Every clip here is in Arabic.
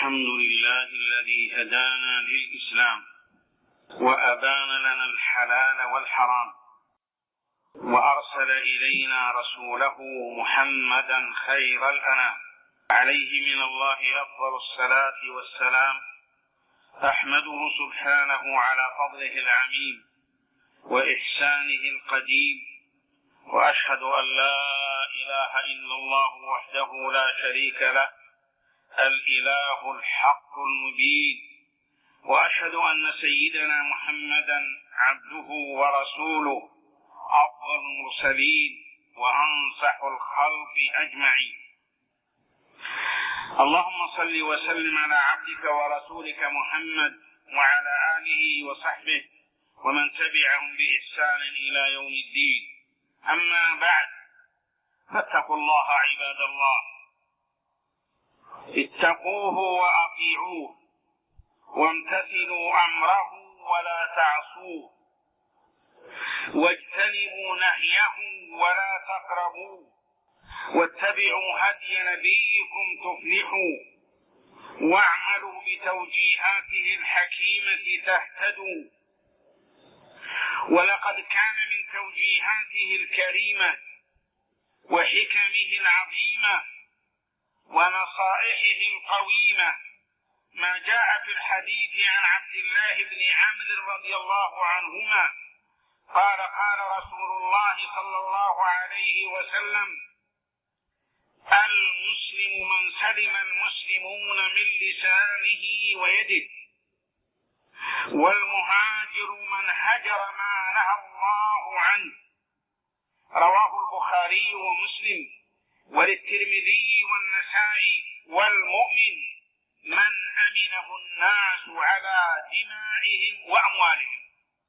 الحمد لله الذي هدانا للإسلام وأبان لنا الحلال والحرام، وأرسل إلينا رسوله محمدا خير الأنام، عليه من الله أفضل الصلاة والسلام. أحمده سبحانه على فضله العميم وإحسانه القديم، وأشهد أن لا إله إلا الله وحده لا شريك له الإله الحق المبين، وأشهد أن سيدنا محمدا عبده ورسوله أفضل المرسلين وأنصح الخلق أجمعين. اللهم صل وسلم على عبدك ورسولك محمد وعلى آله وصحبه ومن تبعهم بإحسان إلى يوم الدين. أما بعد، فاتقوا الله عباد الله، اتقوه وأطيعوه، وامتثلوا أمره ولا تعصوه، واجتنبوا نهيه ولا تقربوه، واتبعوا هدي نبيكم تفلحوا، واعملوا بتوجيهاته الحكيمة تهتدوا. ولقد كان من توجيهاته الكريمة وحكمه العظيمة ونصائحه القويمة ما جاء في الحديث عن عبد الله بن عمرو رضي الله عنهما قال: قال رسول الله صلى الله عليه وسلم: المسلم من سلم المسلمون من لسانه ويده، والمهاجر من هجر ما نهى الله عنه. رواه البخاري ومسلم وللترمذي والنسائي. والمؤمن من أمنه الناس على دمائهم وأموالهم.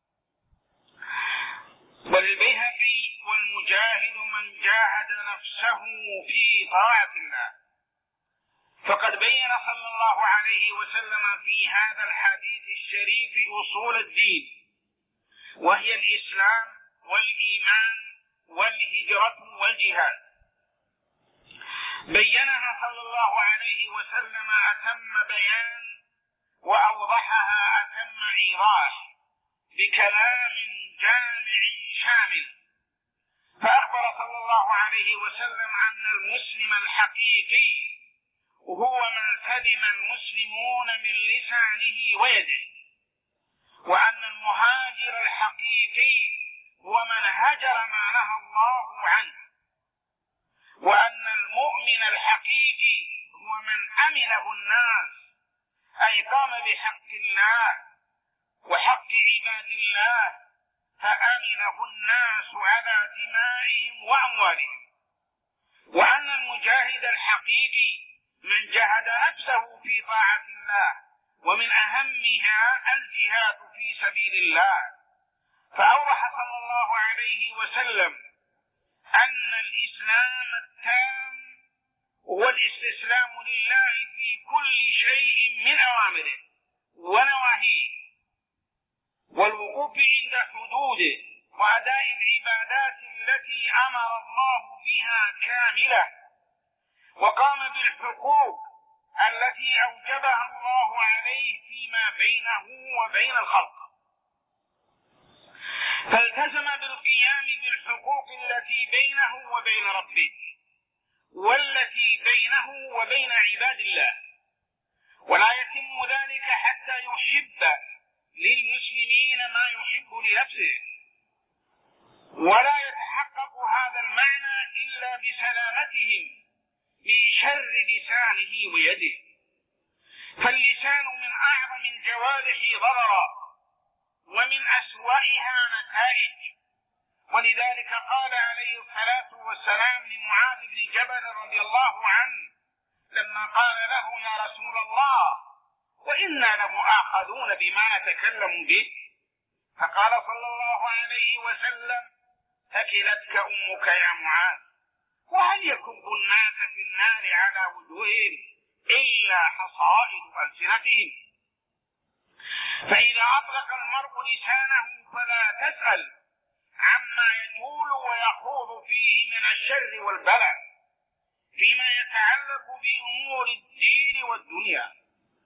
وللبيهقي: والمجاهد من جاهد نفسه في طاعة الله. فقد بين صلى الله عليه وسلم في هذا الحديث الشريف أصول الدين، وهي الإسلام والإيمان والهجرة والجهاد. بينها صلى الله عليه وسلم أتم بيان، وأوضحها أتم إيضاح، بكلام جامع شامل. فأخبر صلى الله عليه وسلم أن المسلم الحقيقي هو من سلم المسلمون من لسانه ويده، وأن المهاجر الحقيقي هو من هجر ما نهى الله عنه، وأن المؤمن الحقيقي هو من أمنه الناس، أي قام بحق الله وحق عباد الله فأمنه الناس على دمائهم وأموالهم. وأن المجاهد الحقيقي من جاهد نفسه في طاعة الله، ومن أهمها الجهاد في سبيل الله. فأوضح صلى الله عليه وسلم أن الإسلام التام هو الاستسلام لله في كل شيء من أوامره ونواهيه، والوقوف عند حدوده، وأداء العبادات التي أمر الله بها كاملة، وقام بالحقوق التي أوجبها الله عليه فيما بينه وبين الخلق، فالتزم بالقيام بالحقوق التي بينه وبين ربه، والتي بينه وبين عباد الله. ولا يتم ذلك حتى يحب للمسلمين ما يحب لنفسه، ولا يتحقق هذا المعنى إلا بسلامتهم من شر لسانه ويده. فاللسان من أعظم الجوارح ضررا ومن أسوأها نتائج. ولذلك قال عليه الصلاة والسلام لمعاذ بن جبل رضي الله عنه لما قال له: يا رسول الله، وإنا لمؤاخذون بما نتكلم به. فقال صلى الله عليه وسلم: ثكلتك أمك يا معاذ، وهل يكب الناس في النار على وجوههم إلا حصائد ألسنتهم؟ فإذا أطلق المرء لسانه فلا تسأل عما يجول ويخوض فيه من الشر والبلاء فيما يتعلق بأمور الدين والدنيا.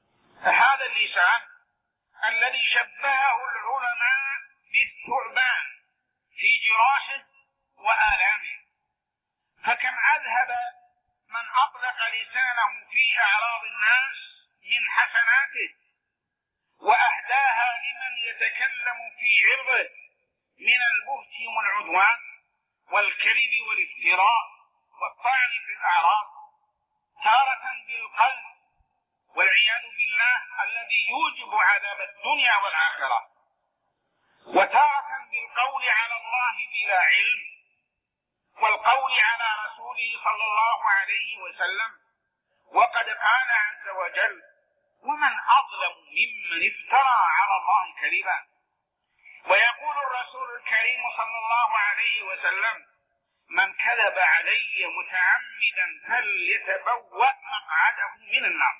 هذا اللسان الذي شبهه العلماء بالثعبان في جراحه وآلامه، فكم أذهب من أطلق لسانه في أعراض الناس من حسناته وأهداها لمن يتكلم في عرضه من البهت والعدوان والكذب والافتراء والطعن في الأعراض، تارة بالقلب والعياذ بالله الذي يوجب عذاب الدنيا والآخرة، وتارة بالقول على الله بلا علم والقول على رسوله صلى الله عليه وسلم، وقد قال عز وجل: ومن أظلم ممن افترى على الله كذبا. ويقول الرسول الكريم صلى الله عليه وسلم: من كذب علي متعمدا فليتبوأ مقعده من النار.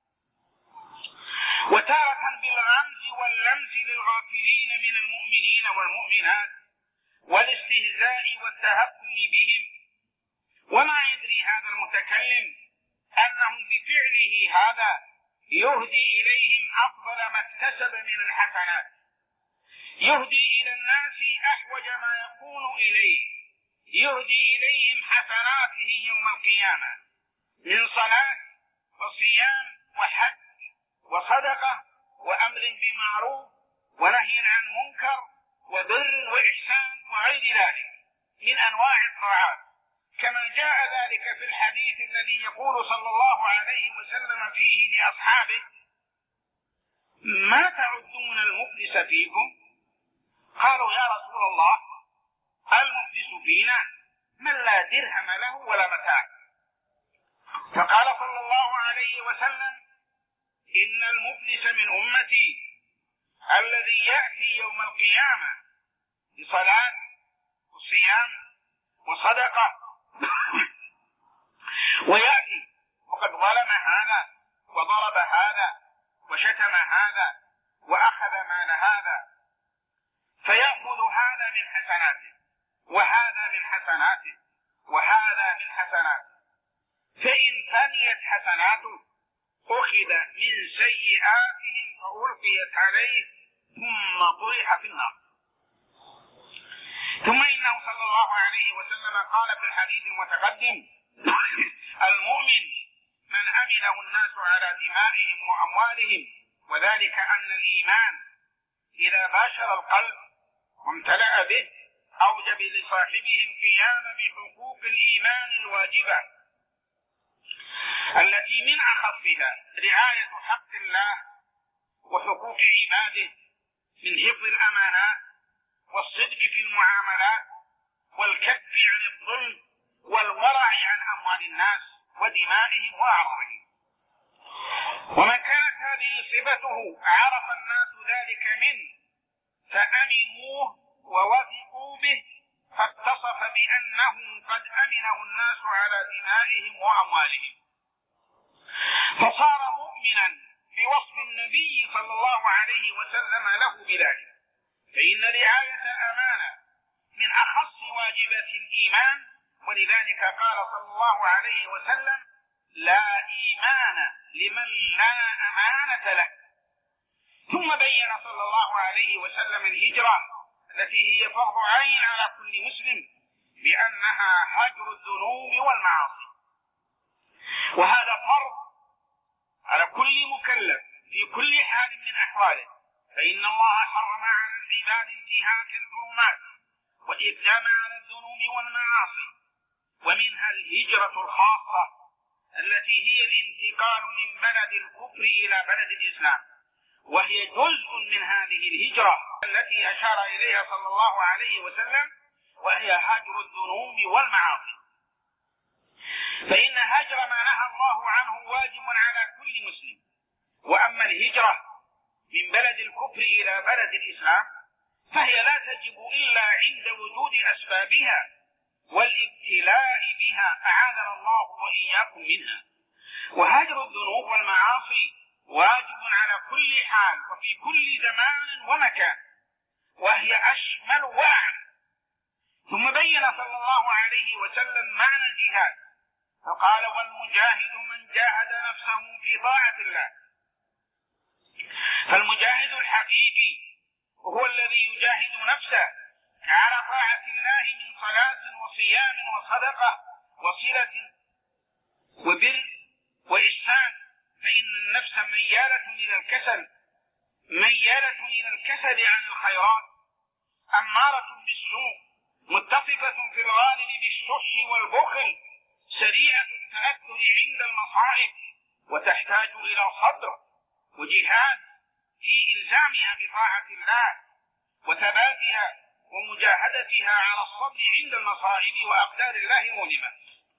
وتارة بالغمز واللمز للغافلين من المؤمنين والمؤمنات والاستهزاء والتهكم بهم، وما يدري هذا المتكلم أنه بفعله هذا يهدي إليهم أفضل ما اكتسب من الحسنات، يهدي إلى الناس أحوج ما يكون إليه، يهدي إليهم حسناته يوم القيامة من صلاة وصيام وحج وصدقة وأمر بمعروف ونهي عن منكر وبر وإحسان وغير ذلك من أنواع الطاعات، كما جاء ذلك في الحديث الذي يقول صلى الله عليه وسلم فيه لأصحابه: ما تعدون المفلس فيكم؟ قالوا: يا رسول الله، المفلس فينا من لا درهم له ولا متاع. فقال صلى الله عليه وسلم: إن المفلس من أمتي الذي يأتي يوم القيامة بصلاة وصيام وصدقة ويأتي وقد ظلم هذا وضرب هذا وشتم هذا وأخذ مال هذا، فيأخذ هذا من حسناته وهذا من حسناته وهذا من حسناته، فإن فنيت حسناته أخذ من سيئاتهم فألقيت عليه ثم طرح في النار. ثم إنه صلى الله عليه وسلم قال في الحديث المتقدم: المؤمن من أمنه الناس على دمائهم وأموالهم، وذلك أن الإيمان إذا باشر القلب وامتلأ به أوجب لصاحبه القيام بحقوق الإيمان الواجبة التي من أخصها رعاية حق الله وحقوق عباده من حفظ الأمانات والصدق في المعاملات والكف عن الظلم والورع عن أموال الناس ودمائهم وأعراضهم. ومن كانت هذه صفته عرف الناس ذلك منه فأمنوه ووثقوا به، فاتصف بأنه قد أمنه الناس على دمائهم وأموالهم، فصار مؤمنا بوصف النبي صلى الله عليه وسلم له بذلك، فإن رعاية الأمانة من أخص واجبات الإيمان، ولذلك قال صلى الله عليه وسلم: لا إيمان لمن لا أمانة له. ثم بين صلى الله عليه وسلم الهجرة التي هي فرض عين على كل مسلم بأنها هجر الذنوب والمعاصي، وهذا فرض على كل مكلف في كل حال من أحواله، فإن الله حرم على العباد انتهاك الحرمات والإقدام على الذنوب والمعاصي، ومنها الهجرة الخاصة التي هي الانتقال من بلد الكفر إلى بلد الإسلام، وهي جزء من هذه الهجرة التي أشار إليها صلى الله عليه وسلم، وهي هجر الذنوب والمعاصي. فإن هجر ما نهى الله عنه واجب على كل مسلم، وأما الهجرة من بلد الكفر إلى بلد الإسلام فهي لا تجب إلا عند وجود أسبابها والابتلاء بها، أعاذنا الله وإياكم منها. وهجر الذنوب والمعاصي واجب على كل حال وفي كل زمان ومكان، وهي أشمل وأعم. ثم بين صلى الله عليه وسلم معنى الجهاد فقال: والمجاهد من جاهد نفسه في طاعة الله فالمجاهد الحقيقي وهو الذي يجاهد نفسه على طاعة الله من صلاة وصيام وصدقة وصلة وبر وإحسان، فإن النفس ميالة إلى الكسل عن الخيرات، أمارة بالسوء، متصفة في الغالب بالشح والبخل، سريعة التأثر عند المصائب، وتحتاج إلى صبر وجهاد في إلزامها بطاعة الله وثباتها ومجاهدتها على الصبر عند المصائب وأقدار الله المؤلمة.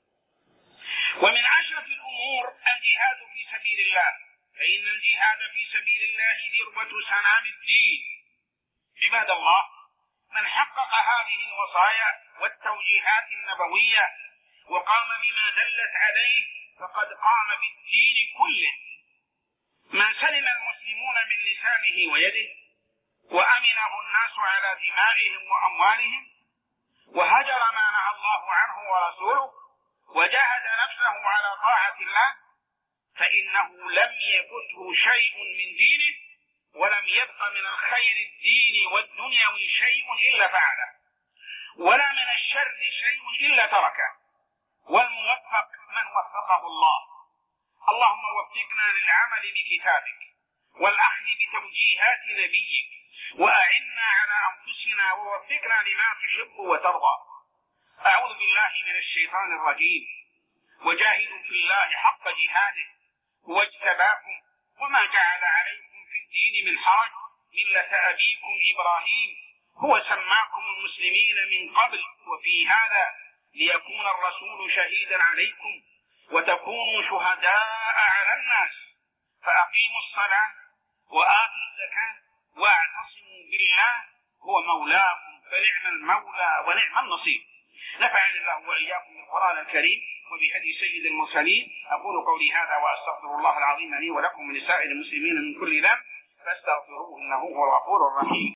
ومن أشرف الأمور الجهاد في سبيل الله، فإن الجهاد في سبيل الله ذروة سنام الدين. عباد الله، من حقق هذه الوصايا والتوجيهات النبوية وقام بما دلت عليه فقد قام بالدين كله. من سلم المسلمون من لسانه ويده، وأمنه الناس على دمائهم وأموالهم، وهجر ما نهى الله عنه ورسوله، وجاهد نفسه على طاعة الله، فإنه لم يفته شيء من دينه، ولم يبق من الخير الدين والدنيوي شيء إلا فعله، ولا من الشر شيء إلا تركه. والموفق من وفقه الله. اللهم وفقنا للعمل بكتابك والأخذ بتوجيهات نبيك، وأعنا على أنفسنا ووفقنا لما تحب وترضى. أعوذ بالله من الشيطان الرجيم. وجاهدوا في الله حق جهاده هو اجتباكم وما جعل عليكم في الدين من حرج ملة أبيكم إبراهيم هو سماكم المسلمين من قبل وفي هذا ليكون الرسول شهيدا عليكم وتكونوا شهداء على الناس. فأقيموا الصلاة وآتوا الزكاة واعتصموا بالله هو مولاكم فنعم المولى ونعم النصير. نفعني الله وإياكم بالقرآن الكريم وبهدي سيد المرسلين. أقول قولي هذا وأستغفر الله العظيم لي ولكم ولسائر المسلمين من كل ذنب فاستغفروه إنه هو الغفور الرحيم.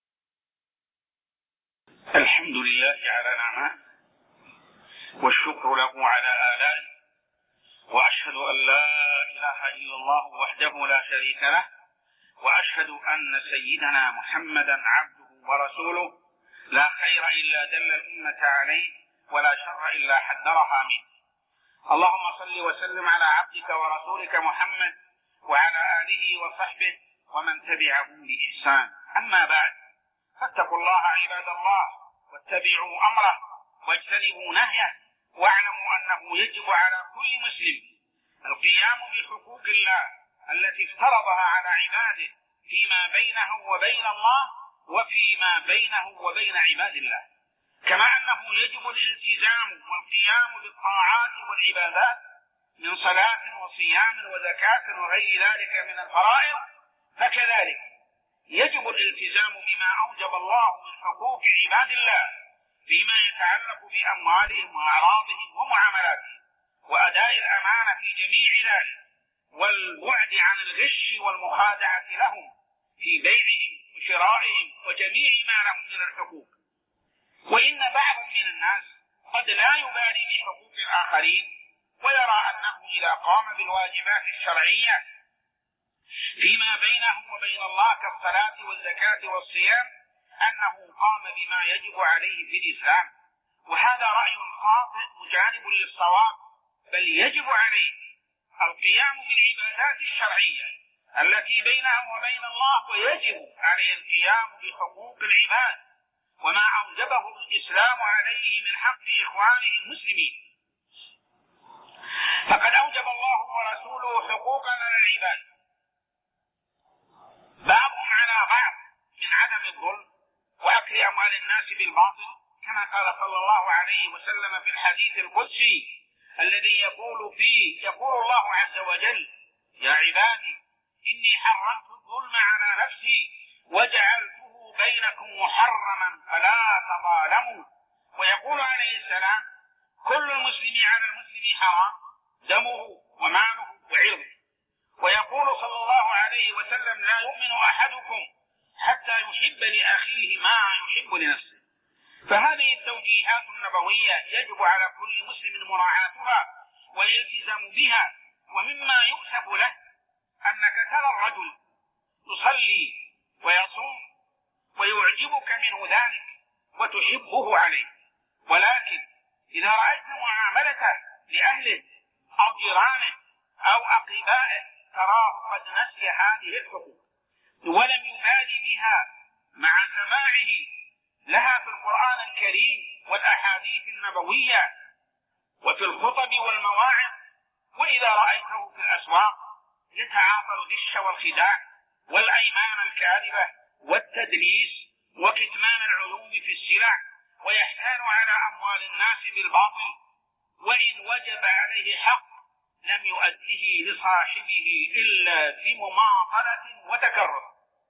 الحمد لله على نعمه والشكر له على آلائه، وأشهد أن لا إله إلا الله وحده لا شريك له، وأشهد أن سيدنا محمدا عبده ورسوله لا خير إلا دل الأمة عليه ولا شر إلا حذرها منه. اللهم صل وسلم على عبدك ورسولك محمد وعلى آله وصحبه ومن تبعهم بإحسان. أما بعد، فاتقوا الله عباد الله واتبعوا أمره واجتنبوا نهيه، واعلموا أنه يجب على كل مسلم القيام بحقوق الله التي افترضها على عباده فيما بينه وبين الله وفيما بينه وبين عباد الله، كما أنه يجب الالتزام والقيام بالطاعات والعبادات من صلاة وصيام وزكاة وغير ذلك من الفرائض، فكذلك يجب الالتزام بما أوجب الله من حقوق عباد الله فيما يتعلق بأموالهم وأعراضهم ومعاملاتهم، وأداء الأمانة في جميع ذلك، والبعد عن الغش والمخادعة لهم في بيعهم وشرائهم وجميع ما لهم من الحقوق. وإن بعضا من الناس قد لا يبالي بحقوق الآخرين ويرى أنه إذا قام بالواجبات الشرعية فيما بينه وبين الله كالصلاة والزكاة والصيام أنه قام بما يجب عليه في الإسلام، وهذا رأي خاطئ مجانب للصواب، بل يجب عليه القيام بالعبادات الشرعية التي بينه وبين الله، ويجب عليه القيام بحقوق العباد وما أوجبه الإسلام عليه من حق إخوانه المسلمين. فقد أوجب الله ورسوله حقوقا على العباد بعضهم على بعض من عدم الظلم وأكل أموال الناس بالباطل، كما قال صلى الله عليه وسلم في الحديث القدسي الذي يقول الله عز وجل: يا عبادي إني حرمت الظلم على نفسي وجعلته بينكم محرما فلا تظالموا. ويقول عليه السلام: كل المسلم على المسلم حرام دمه وماله وعرضه. ويقول صلى الله عليه وسلم: لا يؤمن أحدكم حتى يحب لأخيه ما يحب لنفسه. فهذه التوجيهات النبوية يجب على كل مسلم مراعاتها والالتزام بها. ومما يؤسف له أنك ترى الرجل يصلي ويصوم ويعجبك منه ذلك وتحبه عليه، ولكن إذا رأيت معاملته لأهله أو جيرانه أو أقربائه تراه قد نسي هذه الحقوق ولم يبالي بها مع سماعه لها في القرآن الكريم والأحاديث النبوية وفي الخطب والمواعظ. وإذا رأيته في الأسواق يتعاطى الغش والخداع والأيمان الكاذبة والتدليس وكتمان العلوم في السلع ويحتال على أموال الناس بالباطل، وإن وجب عليه حق لم يؤديه لصاحبه إلا بمماطلة وتكرر.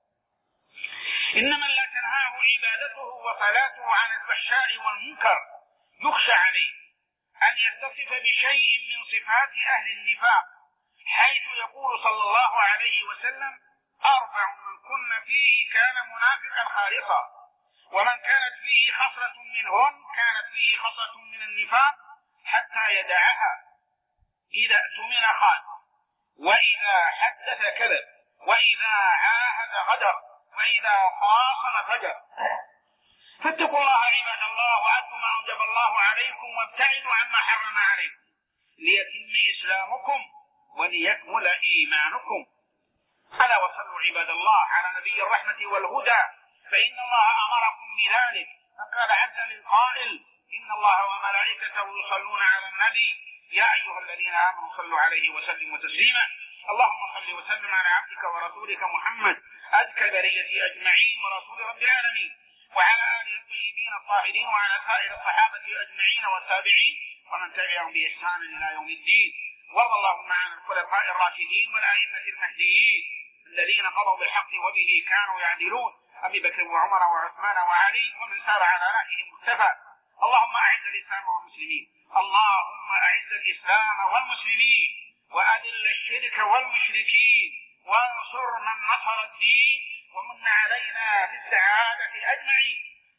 إنما لا تنهاه عبادته وصلاته عن الفحشاء والمنكر يخشى عليه أن يتصف بشيء من صفات أهل النفاق، حيث يقول صلى الله عليه وسلم: 4 من كن فيه كان منافقا خالصا، ومن كانت فيه خصلة منهن كانت فيه خصلة من النفاق حتى يدعها: إذا اؤتمن خان، وإذا حدث كذب، وإذا عاهد غدر، وإذا خاصم فجر. فاتقوا الله عباد الله وأتوا ما أوجب الله عليكم وابتعدوا عما حرم عليكم ليتم إسلامكم وليكمل إيمانكم. ألا وصلوا عباد الله على نبي الرحمة والهدى، فإن الله أمركم بذلك، فقال عز من قائل: إن الله وملائكته يصلون على النبي يا أيها الذين آمنوا صلوا عليه وسلموا تسليما. اللهم صل وسلم على عبدك ورسولك محمد أزكى البرية أجمعين ورسول رب العالمين، وعلى آله الطيبين الطاهرين، وعلى سائر الصحابة أجمعين والتابعين ومن تبعهم بإحسان إلى يوم الدين. وارض اللهم عن الخلفاء الراشدين والأئمة المهديين الذين قضوا بالحق وبه كانوا يعدلون، أبي بكر وعمر وعثمان وعلي ومن سار على نهجهم مقتفى. اللهم أعز الإسلام والمسلمين، اللهم أعز الإسلام والمسلمين وأذل الشرك والمشركين، وانصر من نصر الدين، ومن علينا بالسعادة أجمعين.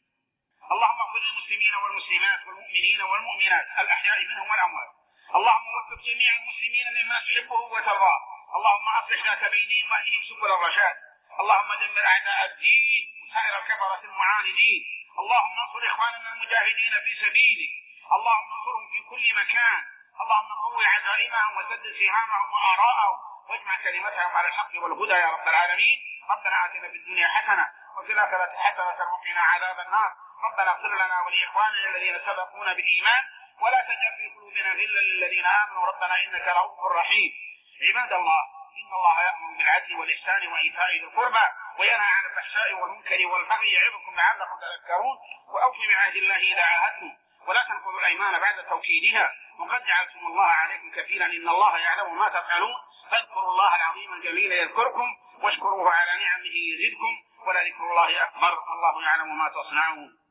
اللهم اغفر للمسلمين والمسلمات والمؤمنين والمؤمنات الأحياء منهم والأموات. اللهم وفق جميع المسلمين لما تحبه وترضاه. اللهم أصلح ذات بينهم واهدهم سبل الرشاد. اللهم دمر أعداء الدين وسائر الكفرة المعاندين. اللهم انصر إخواننا المجاهدين في سبيلك، اللهم انصرهم في كل مكان. اللهم قوي عزائمهم وسدد سهامهم وآراءهم واجمع كلمتهم على الحق والهدى يا رب العالمين. ربنا آتنا في الدنيا حسنة وفي الآخرة حسنة وقنا عذاب النار. ربنا اغفر لنا ولإخواننا الذين سبقونا بالإيمان ولا تجعل في قلوبنا غلا للذين آمنوا ربنا إنك رؤوف رحيم. عباد الله، إن الله يأمر بالعدل والإحسان وإيتاء ذي القربى وينهى عن الفحشاء والمنكر والبغي يعظكم لعلكم تذكرون. وأوفوا بعهد الله إذا عاهدتم ولا تنقضوا الأيمان بعد توكيدها وقد جعلتم الله عليكم كفيلا إن الله يعلم ما تفعلون. فاذكروا الله العظيم الجليل يذكركم واشكروه على نعمه يزدكم ولذكر الله أكبر. الله يعلم ما تصنعون.